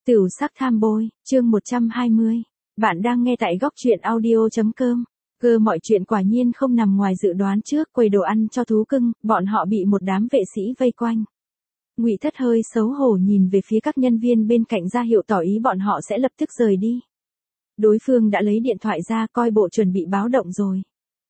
Tửu sắc tham bôi, chương 120. Bạn đang nghe tại góc truyện audio.com. Cơ mọi chuyện quả nhiên không nằm ngoài dự đoán trước, quầy đồ ăn cho thú cưng, bọn họ bị một đám vệ sĩ vây quanh. Ngụy Thất hơi xấu hổ nhìn về phía các nhân viên bên cạnh ra hiệu tỏ ý bọn họ sẽ lập tức rời đi. Đối phương đã lấy điện thoại ra coi bộ chuẩn bị báo động rồi.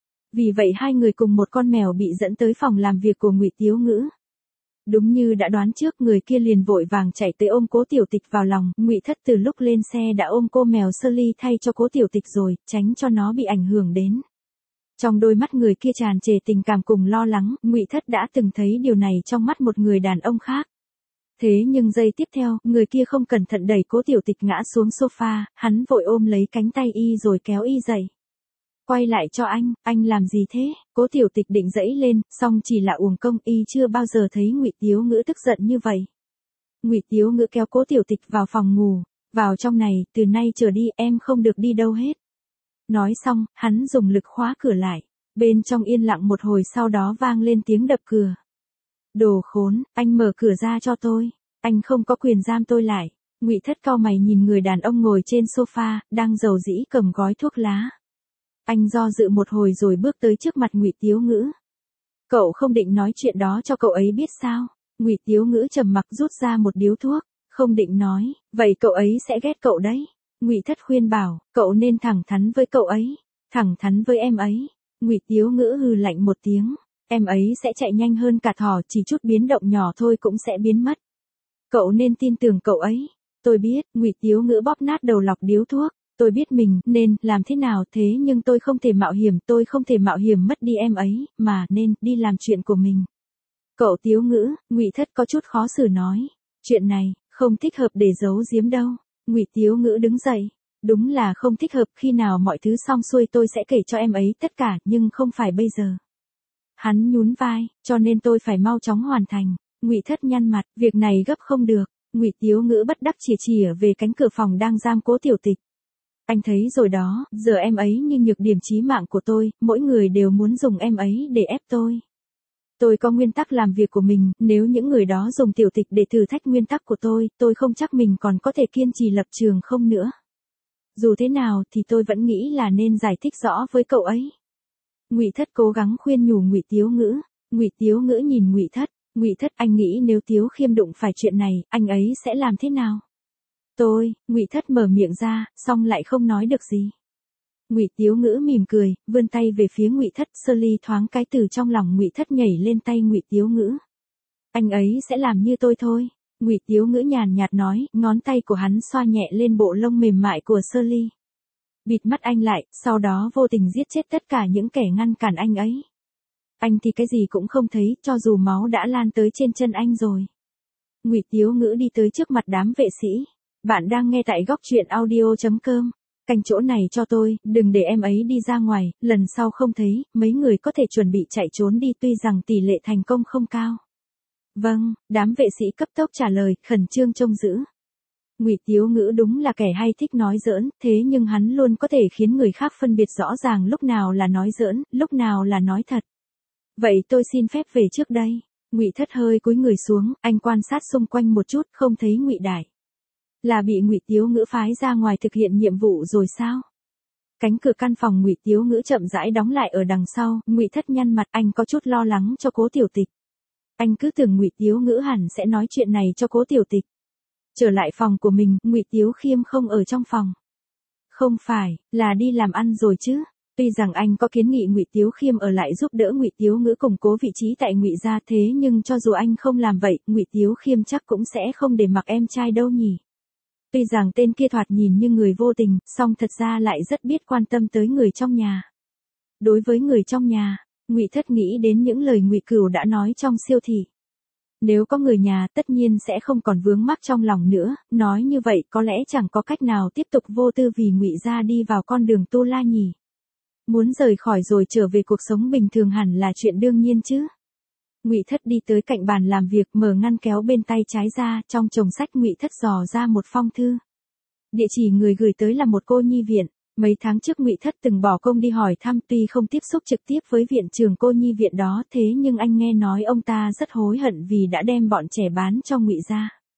Vì vậy hai người cùng một con mèo bị dẫn tới phòng làm việc của Ngụy Tiếu Ngữ. Đúng như đã đoán trước, người kia liền vội vàng chạy tới ôm Cố Tiểu Tịch vào lòng. Ngụy Thất từ lúc lên xe đã ôm cô mèo Shirley thay cho Cố Tiểu Tịch rồi, tránh cho nó bị ảnh hưởng đến. Trong đôi mắt người kia tràn trề tình cảm cùng lo lắng, Ngụy Thất đã từng thấy điều này trong mắt một người đàn ông khác. Thế nhưng giây tiếp theo, người kia không cẩn thận đẩy Cố Tiểu Tịch ngã xuống sofa, hắn vội ôm lấy cánh tay y rồi kéo y dậy. Quay lại cho anh làm gì thế? Cố Tiểu Tịch định dẫy lên, song chỉ là uổng công, y chưa bao giờ thấy Ngụy Tiếu Ngữ tức giận như vậy. Ngụy Tiếu Ngữ kéo Cố Tiểu Tịch vào phòng ngủ, vào trong này, từ nay trở đi em không được đi đâu hết. Nói xong, hắn dùng lực khóa cửa lại, bên trong yên lặng một hồi sau đó vang lên tiếng đập cửa. Đồ khốn, anh mở cửa ra cho tôi, anh không có quyền giam tôi lại. Ngụy Thất cau mày nhìn người đàn ông ngồi trên sofa, đang rầu rĩ cầm gói thuốc lá. Anh do dự một hồi rồi bước tới trước mặt Ngụy Tiếu Ngữ. Cậu không định nói chuyện đó cho cậu ấy biết sao? Ngụy Tiếu Ngữ trầm mặc rút ra một điếu thuốc, không định nói, vậy cậu ấy sẽ ghét cậu đấy. Ngụy Thất khuyên bảo, cậu nên thẳng thắn với cậu ấy, thẳng thắn với em ấy. Ngụy Tiếu Ngữ hừ lạnh một tiếng, em ấy sẽ chạy nhanh hơn cả thỏ, chỉ chút biến động nhỏ thôi cũng sẽ biến mất. Cậu nên tin tưởng cậu ấy. Tôi biết, Ngụy Tiếu Ngữ bóp nát đầu lọc điếu thuốc. Tôi biết mình nên làm thế nào, thế nhưng tôi không thể mạo hiểm mất đi em ấy, mà nên đi làm chuyện của mình. Cậu Tiếu Ngữ, Ngụy Thất có chút khó xử nói, chuyện này không thích hợp để giấu giếm đâu. Ngụy Tiếu Ngữ đứng dậy, đúng là không thích hợp, khi nào mọi thứ xong xuôi tôi sẽ kể cho em ấy tất cả, nhưng không phải bây giờ. Hắn nhún vai, cho nên tôi phải mau chóng hoàn thành. Ngụy Thất nhăn mặt, việc này gấp không được. Ngụy Tiếu Ngữ bất đắc chìa về cánh cửa phòng đang giam Cố Tiểu Tịch. Anh thấy rồi đó, giờ em ấy như nhược điểm chí mạng của tôi, mỗi người đều muốn dùng em ấy để ép tôi. Tôi có nguyên tắc làm việc của mình, nếu những người đó dùng Tiểu Tịch để thử thách nguyên tắc của tôi không chắc mình còn có thể kiên trì lập trường không nữa. Dù thế nào thì tôi vẫn nghĩ là nên giải thích rõ với cậu ấy. Ngụy Thất cố gắng khuyên nhủ Ngụy Tiếu Ngữ. Ngụy Tiếu Ngữ nhìn Ngụy Thất, Ngụy Thất, anh nghĩ nếu Tiếu Khiêm đụng phải chuyện này, anh ấy sẽ làm thế nào? Ngụy Thất mở miệng ra, xong lại không nói được gì. Ngụy Tiếu Ngữ mỉm cười, vươn tay về phía Ngụy Thất, Shirley thoáng cái từ trong lòng Ngụy Thất nhảy lên tay Ngụy Tiếu Ngữ. Anh ấy sẽ làm như tôi thôi. Ngụy Tiếu Ngữ nhàn nhạt nói, ngón tay của hắn xoa nhẹ lên bộ lông mềm mại của Shirley. Bịt mắt anh lại, sau đó vô tình giết chết tất cả những kẻ ngăn cản anh ấy. Anh thì cái gì cũng không thấy, cho dù máu đã lan tới trên chân anh rồi. Ngụy Tiếu Ngữ đi tới trước mặt đám vệ sĩ. Bạn đang nghe tại góc truyện audio.com. Canh chỗ này cho tôi, đừng để em ấy đi ra ngoài, lần sau không thấy, mấy người có thể chuẩn bị chạy trốn đi, tuy rằng tỷ lệ thành công không cao. Vâng, đám vệ sĩ cấp tốc trả lời, khẩn trương trông giữ. Ngụy Tiếu Ngữ đúng là kẻ hay thích nói giỡn, thế nhưng hắn luôn có thể khiến người khác phân biệt rõ ràng lúc nào là nói giỡn, lúc nào là nói thật. Vậy tôi xin phép về trước đây. Ngụy Thất hơi cúi người xuống, anh quan sát xung quanh một chút, không thấy Ngụy Đại. Là bị Ngụy Tiếu Ngữ phái ra ngoài thực hiện nhiệm vụ rồi sao? Cánh cửa căn phòng Ngụy Tiếu Ngữ chậm rãi đóng lại ở đằng sau, Ngụy Thất nhăn mặt, anh có chút lo lắng cho Cố Tiểu Tịch. Anh cứ tưởng Ngụy Tiếu Ngữ hẳn sẽ nói chuyện này cho Cố Tiểu Tịch. Trở lại phòng của mình, Ngụy Tiếu Khiêm không ở trong phòng. Không phải, là đi làm ăn rồi chứ? Tuy rằng anh có kiến nghị Ngụy Tiếu Khiêm ở lại giúp đỡ Ngụy Tiếu Ngữ củng cố vị trí tại Ngụy gia, thế nhưng cho dù anh không làm vậy, Ngụy Tiếu Khiêm chắc cũng sẽ không để mặc em trai đâu nhỉ. Tuy rằng tên kia thoạt nhìn như người vô tình, song thật ra lại rất biết quan tâm tới người trong nhà. Đối với người trong nhà, Ngụy Thất nghĩ đến những lời Ngụy Cửu đã nói trong siêu thị. Nếu có người nhà tất nhiên sẽ không còn vướng mắc trong lòng nữa, nói như vậy có lẽ chẳng có cách nào tiếp tục vô tư vì Ngụy gia đi vào con đường tu la nhỉ. Muốn rời khỏi rồi trở về cuộc sống bình thường hẳn là chuyện đương nhiên chứ. Ngụy Thất đi tới cạnh bàn làm việc, mở ngăn kéo bên tay trái ra, trong chồng sách Ngụy Thất dò ra một phong thư. Địa chỉ người gửi tới là một cô nhi viện. Mấy tháng trước Ngụy Thất từng bỏ công đi hỏi thăm, tuy không tiếp xúc trực tiếp với viện trưởng cô nhi viện đó, thế nhưng anh nghe nói ông ta rất hối hận vì đã đem bọn trẻ bán cho Ngụy gia.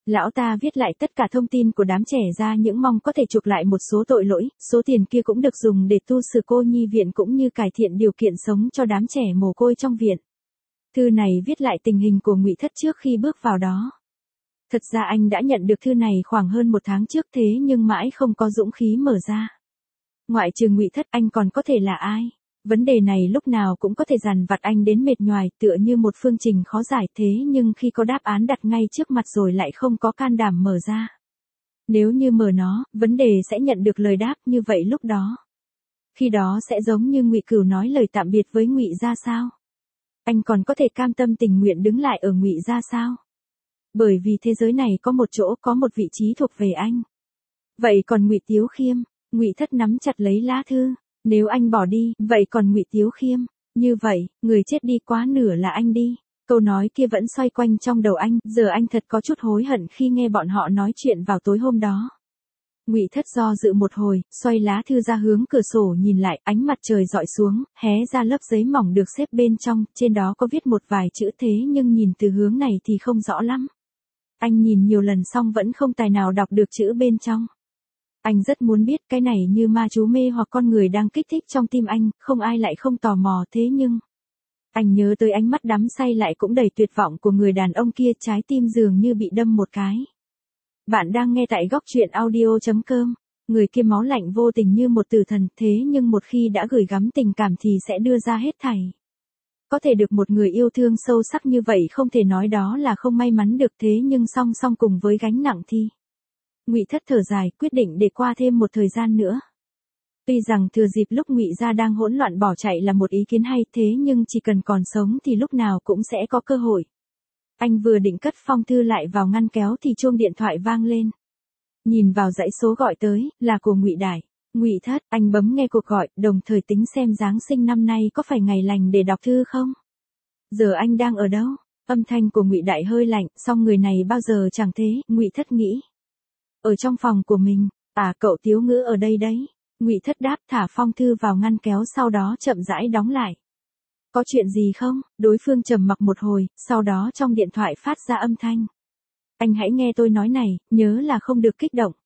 Lão ta viết lại tất cả thông tin của đám trẻ ra những mong có thể chuộc lại một số tội lỗi, số tiền kia cũng được dùng để tu sửa cô nhi viện cũng như cải thiện điều kiện sống cho đám trẻ mồ côi trong viện. Thư này viết lại tình hình của Ngụy Thất trước khi bước vào đó. Thật ra anh đã nhận được thư này khoảng hơn 1 tháng trước thế nhưng mãi không có dũng khí mở ra. Ngoại trừ Ngụy Thất anh còn có thể là ai? Vấn đề này lúc nào cũng có thể dằn vặt anh đến mệt nhoài tựa như một phương trình khó giải thế nhưng khi có đáp án đặt ngay trước mặt rồi lại không có can đảm mở ra. Nếu như mở nó, vấn đề sẽ nhận được lời đáp như vậy lúc đó. Khi đó sẽ giống như Ngụy Cửu nói lời tạm biệt với Ngụy gia sao? Anh còn có thể cam tâm tình nguyện đứng lại ở Ngụy gia sao? Bởi vì thế giới này có một chỗ có một vị trí thuộc về anh. Vậy còn Ngụy Tiếu Khiêm? Ngụy Thất nắm chặt lấy lá thư. Nếu anh bỏ đi, vậy còn Ngụy Tiếu Khiêm? Như vậy, người chết đi quá nửa là anh đi. Câu nói kia vẫn xoay quanh trong đầu anh, giờ anh thật có chút hối hận khi nghe bọn họ nói chuyện vào tối hôm đó. Ngụy Thất do dự một hồi, xoay lá thư ra hướng cửa sổ nhìn lại, ánh mặt trời dọi xuống, hé ra lớp giấy mỏng được xếp bên trong, trên đó có viết một vài chữ thế nhưng nhìn từ hướng này thì không rõ lắm. Anh nhìn nhiều lần xong vẫn không tài nào đọc được chữ bên trong. Anh rất muốn biết cái này như ma chú mê hoặc con người đang kích thích trong tim anh, không ai lại không tò mò thế nhưng... Anh nhớ tới ánh mắt đắm say lại cũng đầy tuyệt vọng của người đàn ông kia, trái tim dường như bị đâm một cái. Bạn đang nghe tại góc truyện audio.com. Người kia máu lạnh vô tình như một tử thần, thế nhưng một khi đã gửi gắm tình cảm thì sẽ đưa ra hết thảy. Có thể được một người yêu thương sâu sắc như vậy không thể nói đó là không may mắn được thế nhưng song song cùng với gánh nặng thì... Ngụy Thất thở dài, quyết định để qua thêm một thời gian nữa. Tuy rằng thừa dịp lúc Ngụy gia đang hỗn loạn bỏ chạy là một ý kiến hay thế nhưng chỉ cần còn sống thì lúc nào cũng sẽ có cơ hội. Anh vừa định cất phong thư lại vào ngăn kéo thì chuông điện thoại vang lên. Nhìn vào dãy số gọi tới, là của Ngụy Đại. Ngụy Thất, anh bấm nghe cuộc gọi, đồng thời tính xem Giáng sinh năm nay có phải ngày lành để đọc thư không? Giờ anh đang ở đâu? Âm thanh của Ngụy Đại hơi lạnh, song người này bao giờ chẳng thế, Ngụy Thất nghĩ. Ở trong phòng của mình, cậu Tiếu Ngữ ở đây đấy. Ngụy Thất đáp, thả phong thư vào ngăn kéo sau đó chậm rãi đóng lại. Có chuyện gì không? Đối phương trầm mặc một hồi, sau đó trong điện thoại phát ra âm thanh. Anh hãy nghe tôi nói này, nhớ là không được kích động.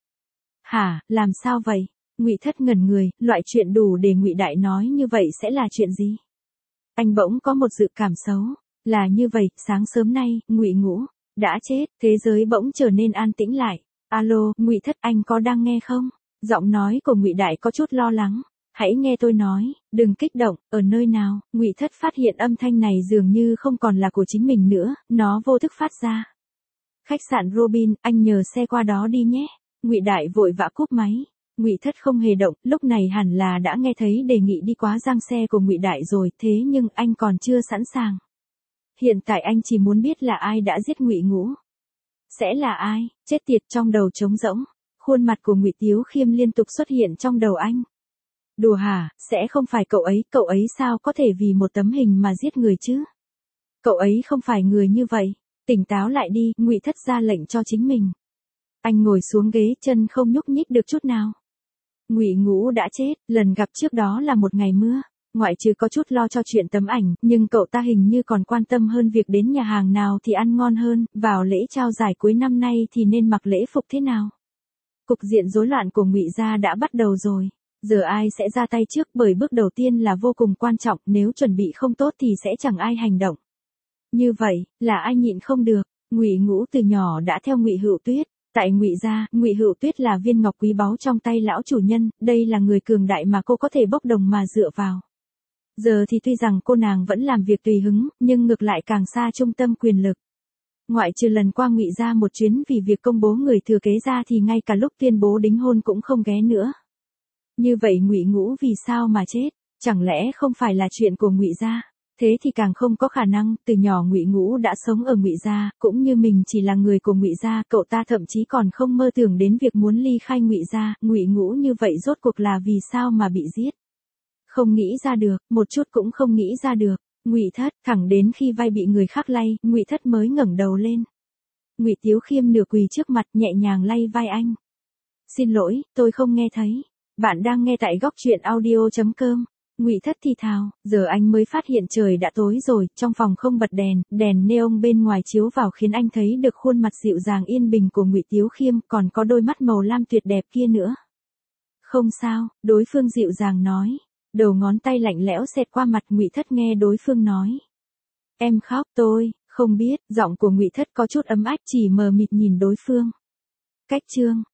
Hả, làm sao vậy? Ngụy Thất ngẩn người, loại chuyện đủ để Ngụy Đại nói như vậy sẽ là chuyện gì? Anh bỗng có một dự cảm xấu. Là như vậy, sáng sớm nay, Ngụy Ngũ đã chết, thế giới bỗng trở nên an tĩnh lại. Alo, Ngụy Thất, anh có đang nghe không? Giọng nói của Ngụy Đại có chút lo lắng. Hãy nghe tôi nói, đừng kích động, ở nơi nào? Ngụy Thất phát hiện âm thanh này dường như không còn là của chính mình nữa, nó vô thức phát ra. Khách sạn Robin, anh nhờ xe qua đó đi nhé. Ngụy Đại vội vã cúp máy. Ngụy Thất không hề động, lúc này hẳn là đã nghe thấy đề nghị đi quá giang xe của Ngụy Đại rồi, thế nhưng anh còn chưa sẵn sàng. Hiện tại anh chỉ muốn biết là ai đã giết Ngụy Ngũ. Sẽ là ai? Chết tiệt, trong đầu trống rỗng. Khuôn mặt của Ngụy Tiếu Khiêm liên tục xuất hiện trong đầu anh. Đùa hả, sẽ không phải cậu ấy sao có thể vì một tấm hình mà giết người chứ? Cậu ấy không phải người như vậy. Tỉnh táo lại đi, Ngụy Thất ra lệnh cho chính mình. Anh ngồi xuống ghế, chân không nhúc nhích được chút nào. Ngụy Ngũ đã chết, lần gặp trước đó là một ngày mưa. Ngoại trừ có chút lo cho chuyện tấm ảnh, nhưng cậu ta hình như còn quan tâm hơn việc đến nhà hàng nào thì ăn ngon hơn, vào lễ trao giải cuối năm nay thì nên mặc lễ phục thế nào. Cục diện rối loạn của Ngụy gia đã bắt đầu rồi. Giờ ai sẽ ra tay trước, bởi bước đầu tiên là vô cùng quan trọng, nếu chuẩn bị không tốt thì sẽ chẳng ai hành động. Như vậy, là ai nhịn không được. Ngụy Ngũ từ nhỏ đã theo Ngụy Hữu Tuyết. Tại Ngụy gia, Ngụy Hữu Tuyết là viên ngọc quý báu trong tay lão chủ nhân, đây là người cường đại mà cô có thể bốc đồng mà dựa vào. Giờ thì tuy rằng cô nàng vẫn làm việc tùy hứng, nhưng ngược lại càng xa trung tâm quyền lực. Ngoại trừ lần qua Ngụy gia một chuyến vì việc công bố người thừa kế ra thì ngay cả lúc tuyên bố đính hôn cũng không ghé nữa. Như vậy Ngụy Ngũ vì sao mà chết? Chẳng lẽ không phải là chuyện của Ngụy gia? Thế thì càng không có khả năng, từ nhỏ Ngụy Ngũ đã sống ở Ngụy gia, cũng như mình chỉ là người của Ngụy gia, cậu ta thậm chí còn không mơ tưởng đến việc muốn ly khai Ngụy gia, Ngụy Ngũ như vậy rốt cuộc là vì sao mà bị giết? Không nghĩ ra được, một chút cũng không nghĩ ra được. Ngụy Thất, thẳng đến khi vai bị người khác lay, Ngụy Thất mới ngẩng đầu lên. Ngụy Tiếu Khiêm nửa quỳ trước mặt, nhẹ nhàng lay vai anh. Xin lỗi, tôi không nghe thấy. Bạn đang nghe tại góc truyện audio.com. Ngụy Thất thì thào, giờ anh mới phát hiện trời đã tối rồi, trong phòng không bật đèn, đèn neon bên ngoài chiếu vào khiến anh thấy được khuôn mặt dịu dàng yên bình của Ngụy Tiếu Khiêm, còn có đôi mắt màu lam tuyệt đẹp kia nữa. Không sao, đối phương dịu dàng nói. Đầu ngón tay lạnh lẽo xẹt qua mặt Ngụy Thất nghe đối phương nói. Em khóc, tôi không biết, giọng của Ngụy Thất có chút ấm ách chỉ mờ mịt nhìn đối phương. Cách chương